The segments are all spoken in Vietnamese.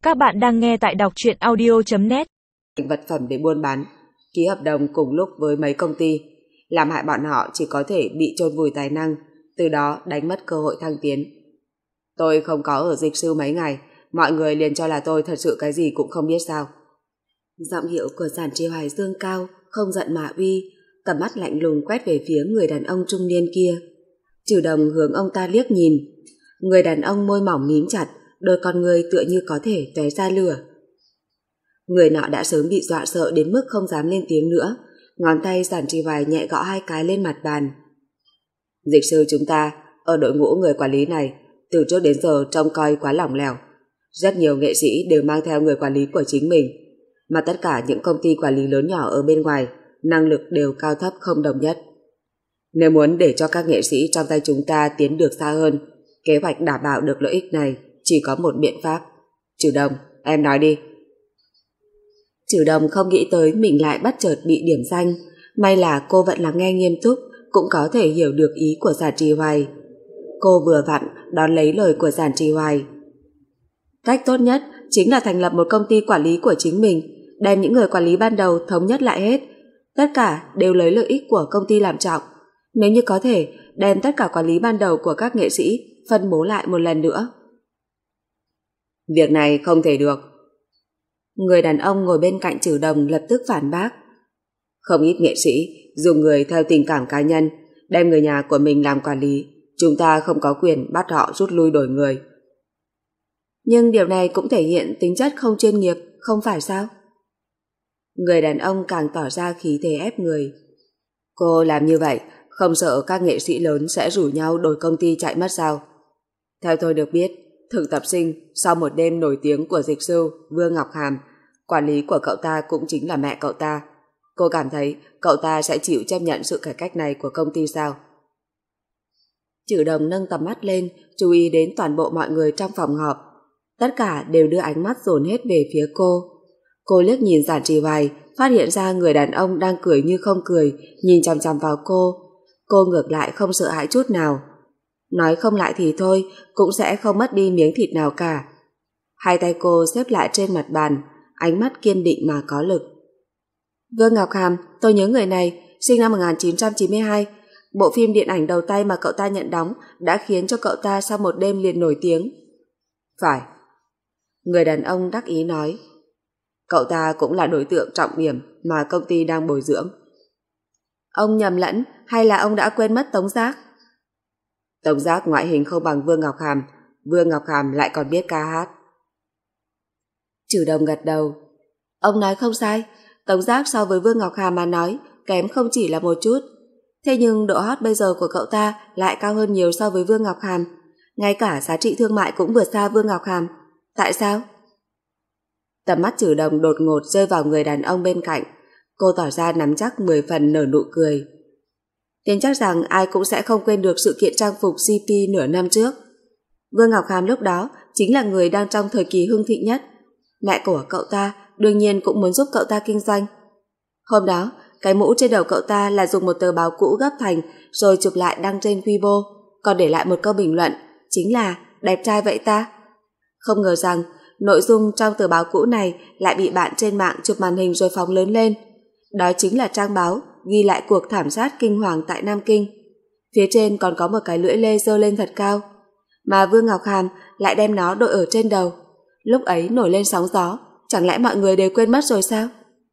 Các bạn đang nghe tại đọc truyện audio.net. Vật phẩm để buôn bán, ký hợp đồng cùng lúc với mấy công ty, làm hại bọn họ chỉ có thể bị chôn vùi tài năng, từ đó đánh mất cơ hội thăng tiến. Tôi không có ở dịch sư mấy ngày, mọi người liền cho là tôi thật sự cái gì cũng không biết sao. Giọng điệu của Giản Trì Hoài dương cao, không giận mà uy, tầm mắt lạnh lùng quét về phía người đàn ông trung niên kia. Trừ Đồng hướng ông ta liếc nhìn. Người đàn ông môi mỏng mím chặt, đôi con người tựa như có thể tóe ra lửa. Người nọ đã sớm bị dọa sợ đến mức không dám lên tiếng nữa, ngón tay Giản Trì Hoài nhẹ gõ 2 cái lên mặt bàn. Dịch sư chúng ta ở đội ngũ người quản lý này từ trước đến giờ trông coi quá lỏng lẻo. Rất nhiều nghệ sĩ đều mang theo người quản lý của chính mình, mà tất cả những công ty quản lý lớn nhỏ ở bên ngoài năng lực đều cao thấp không đồng nhất. Nếu muốn để cho các nghệ sĩ trong tay chúng ta tiến được xa hơn, kế hoạch đảm bảo được lợi ích này chỉ có một biện pháp. Trừ Đồng, em nói đi. Trừ Đồng không nghĩ tới mình lại bất chợt bị điểm danh, may là cô vẫn lắng nghe nghiêm túc, cũng có thể hiểu được ý của Giản Trì Hoài. Cô vừa vặn đón lấy lời của Giản Trì Hoài. Cách tốt nhất chính là thành lập một công ty quản lý của chính mình, đem những người quản lý ban đầu thống nhất lại hết, tất cả đều lấy lợi ích của công ty làm trọng. Nếu như có thể, đem tất cả quản lý ban đầu của các nghệ sĩ phân bố lại một lần nữa. Việc này không thể được. Người đàn ông ngồi bên cạnh Trừ Đồng lập tức phản bác. Không ít nghệ sĩ dùng người theo tình cảm cá nhân, đem người nhà của mình làm quản lý, chúng ta không có quyền bắt họ rút lui đổi người. Nhưng điều này cũng thể hiện tính chất không chuyên nghiệp, không phải sao? Người đàn ông càng tỏ ra khí thế ép người. Cô làm như vậy không sợ các nghệ sĩ lớn sẽ rủ nhau đổi công ty chạy mất sao? Theo tôi được biết, thực tập sinh sau một đêm nổi tiếng của dịch sư Vương Ngọc Hàm, quản lý của cậu ta cũng chính là mẹ cậu ta. Cô cảm thấy cậu ta sẽ chịu chấp nhận sự cải cách này của công ty sao? Trừ Đồng nâng tầm mắt lên, chú ý đến toàn bộ mọi người trong phòng họp. Tất cả đều đưa ánh mắt dồn hết về phía cô. Cô liếc nhìn Giản Trì Hoài, phát hiện ra người đàn ông đang cười như không cười, nhìn chằm chằm vào cô. Cô ngược lại không sợ hãi chút nào. Nói không lại thì thôi, cũng sẽ không mất đi miếng thịt nào cả. Hai tay cô xếp lại trên mặt bàn, ánh mắt kiên định mà có lực. Vương Ngọc Hàm, tôi nhớ người này, sinh năm 1992. Bộ phim điện ảnh đầu tay mà cậu ta nhận đóng đã khiến cho cậu ta sau một đêm liền nổi tiếng. Phải. Người đàn ông đắc ý nói. Cậu ta cũng là đối tượng trọng điểm mà công ty đang bồi dưỡng. Ông nhầm lẫn hay là ông đã quên mất Tống Giác? Tống Giác ngoại hình không bằng Vương Ngọc Hàm, Vương Ngọc Hàm lại còn biết ca hát. Trừ Đồng gật đầu. Ông nói không sai, Tống Giác so với Vương Ngọc Hàm mà nói kém không chỉ là một chút. Thế nhưng độ hot bây giờ của cậu ta lại cao hơn nhiều so với Vương Ngọc Hàm. Ngay cả giá trị thương mại cũng vượt xa Vương Ngọc Hàm. Tại sao? Tầm mắt Trừ Đồng đột ngột rơi vào người đàn ông bên cạnh. Cô tỏ ra nắm chắc 10 phần nở nụ cười. Tin chắc rằng ai cũng sẽ không quên được sự kiện trang phục CP nửa năm trước. Vương Ngọc Hàm lúc đó chính là người đang trong thời kỳ hưng thịnh nhất. Mẹ của cậu ta đương nhiên cũng muốn giúp cậu ta kinh doanh. Hôm đó, cái mũ trên đầu cậu ta là dùng một tờ báo cũ gấp thành rồi chụp lại đăng trên Weibo, còn để lại một câu bình luận, chính là đẹp trai vậy ta. Không ngờ rằng nội dung trong tờ báo cũ này lại bị bạn trên mạng chụp màn hình rồi phóng lớn lên. Đó chính là trang báo ghi lại cuộc thảm sát kinh hoàng tại Nam Kinh. Phía trên còn có một cái lưỡi lê giơ lên thật cao, mà Vương Ngọc Hàm lại đem nó đội ở trên đầu. Lúc ấy nổi lên sóng gió, chẳng lẽ mọi người đều quên mất rồi sao?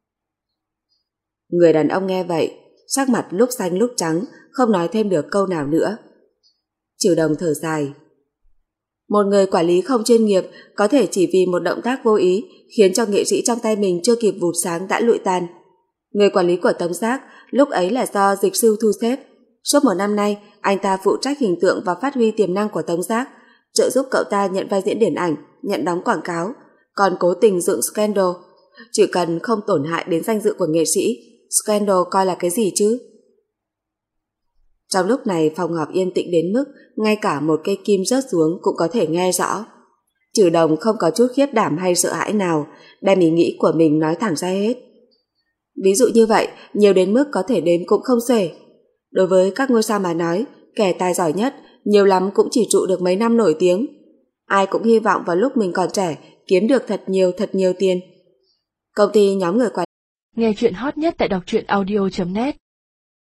Người đàn ông nghe vậy, sắc mặt lúc xanh lúc trắng, không nói thêm được câu nào nữa. Trừ Đồng thở dài. Một người quản lý không chuyên nghiệp có thể chỉ vì một động tác vô ý khiến cho nghệ sĩ trong tay mình chưa kịp vụt sáng đã lụi tàn. Người quản lý của Tống Giác lúc ấy là do dịch sư thu xếp. Suốt một năm nay, anh ta phụ trách hình tượng và phát huy tiềm năng của Tống Giác, trợ giúp cậu ta nhận vai diễn điện ảnh, nhận đóng quảng cáo, còn cố tình dựng scandal. Chỉ cần không tổn hại đến danh dự của nghệ sĩ, scandal coi là cái gì chứ? Trong lúc này phòng họp yên tĩnh đến mức ngay cả một cây kim rớt xuống cũng có thể nghe rõ. Trừ Đồng không có chút khiếp đảm hay sợ hãi nào, đem ý nghĩ của mình nói thẳng ra hết. Ví dụ như vậy, nhiều đến mức có thể đếm cũng không xuể. Đối với các ngôi sao mà nói, kẻ tài giỏi nhất nhiều lắm cũng chỉ trụ được mấy năm nổi tiếng. Ai cũng hy vọng vào lúc mình còn trẻ kiếm được thật nhiều tiền. Công ty nhóm người quản Nghe chuyện hot nhất tại đọc truyện audio.net